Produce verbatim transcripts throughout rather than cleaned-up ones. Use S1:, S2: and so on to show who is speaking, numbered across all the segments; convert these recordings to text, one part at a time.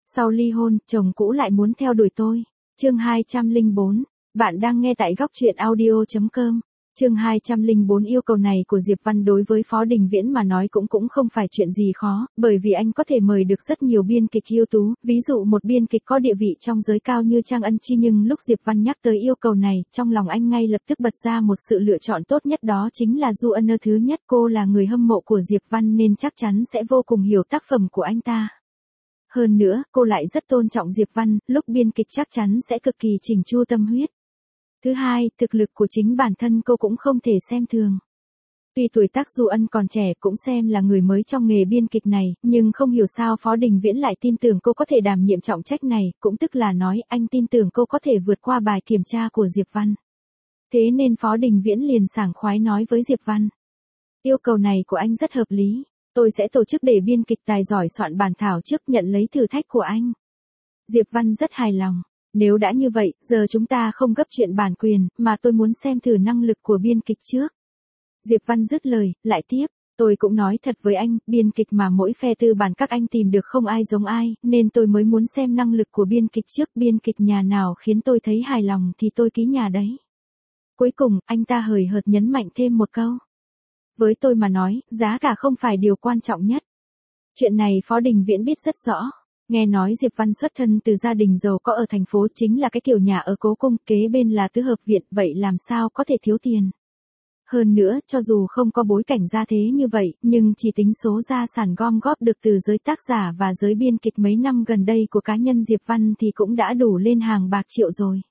S1: Sau ly hôn, chồng cũ lại muốn theo đuổi tôi. Chương hai trăm lẻ bốn. Bạn đang nghe tại góc truyện audio chấm com. Chương hai trăm lẻ bốn. Yêu cầu này của Diệp Văn đối với Phó Đình Viễn mà nói cũng cũng không phải chuyện gì khó, bởi vì anh có thể mời được rất nhiều biên kịch ưu tú, ví dụ một biên kịch có địa vị trong giới cao như Trang Ân Chi, nhưng lúc Diệp Văn nhắc tới yêu cầu này, trong lòng anh ngay lập tức bật ra một sự lựa chọn tốt nhất, đó chính là Du Ân. Thứ nhất, cô là người hâm mộ của Diệp Văn nên chắc chắn sẽ vô cùng hiểu tác phẩm của anh ta. Hơn nữa, cô lại rất tôn trọng Diệp Văn, lúc biên kịch chắc chắn sẽ cực kỳ chỉnh chu tâm huyết. Thứ hai, thực lực của chính bản thân cô cũng không thể xem thường. Tuy tuổi tác Du Ân còn trẻ, cũng xem là người mới trong nghề biên kịch này, nhưng không hiểu sao Phó Đình Viễn lại tin tưởng cô có thể đảm nhiệm trọng trách này, cũng tức là nói anh tin tưởng cô có thể vượt qua bài kiểm tra của Diệp Văn. Thế nên Phó Đình Viễn liền sảng khoái nói với Diệp Văn. Yêu cầu này của anh rất hợp lý. Tôi sẽ tổ chức để biên kịch tài giỏi soạn bản thảo trước, nhận lấy thử thách của anh. Diệp Văn rất hài lòng. Nếu đã như vậy, giờ chúng ta không gấp chuyện bản quyền, mà tôi muốn xem thử năng lực của biên kịch trước. Diệp Văn dứt lời, lại tiếp. Tôi cũng nói thật với anh, biên kịch mà mỗi phe tư bản các anh tìm được không ai giống ai, nên tôi mới muốn xem năng lực của biên kịch trước. Biên kịch nhà nào khiến tôi thấy hài lòng thì tôi ký nhà đấy. Cuối cùng, anh ta hời hợt nhấn mạnh thêm một câu. Với tôi mà nói, giá cả không phải điều quan trọng nhất. Chuyện này Phó Đình Viễn biết rất rõ. Nghe nói Diệp Văn xuất thân từ gia đình giàu có ở thành phố, chính là cái kiểu nhà ở cố cung, kế bên là tứ hợp viện, vậy làm sao có thể thiếu tiền. Hơn nữa, cho dù không có bối cảnh gia thế như vậy, nhưng chỉ tính số gia sản gom góp được từ giới tác giả và giới biên kịch mấy năm gần đây của cá nhân Diệp Văn thì cũng đã đủ lên hàng bạc triệu rồi.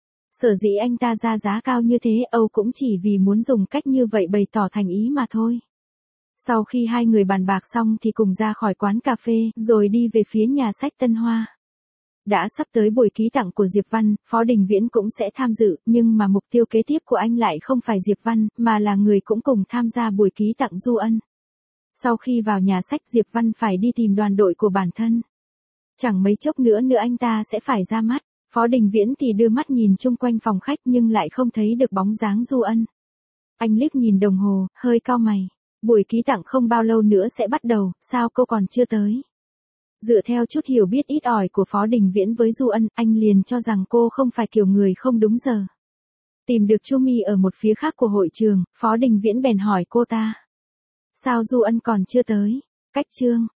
S1: Sở dĩ anh ta ra giá cao như thế Âu cũng chỉ vì muốn dùng cách như vậy bày tỏ thành ý mà thôi. Sau khi hai người bàn bạc xong thì cùng ra khỏi quán cà phê, rồi đi về phía nhà sách Tân Hoa. Đã sắp tới buổi ký tặng của Diệp Văn, Phó Đình Viễn cũng sẽ tham dự, nhưng mà mục tiêu kế tiếp của anh lại không phải Diệp Văn, mà là người cũng cùng tham gia buổi ký tặng Du Ân. Sau khi vào nhà sách, Diệp Văn phải đi tìm đoàn đội của bản thân. Chẳng mấy chốc nữa nữa anh ta sẽ phải ra mắt. Phó Đình Viễn thì đưa mắt nhìn chung quanh phòng khách nhưng lại không thấy được bóng dáng Du Ân. Anh liếc nhìn đồng hồ, hơi cau mày. Buổi ký tặng không bao lâu nữa sẽ bắt đầu, sao cô còn chưa tới? Dựa theo chút hiểu biết ít ỏi của Phó Đình Viễn với Du Ân, anh liền cho rằng cô không phải kiểu người không đúng giờ. Tìm được Chu Mi ở một phía khác của hội trường, Phó Đình Viễn bèn hỏi cô ta. Sao Du Ân còn chưa tới? Cách chương.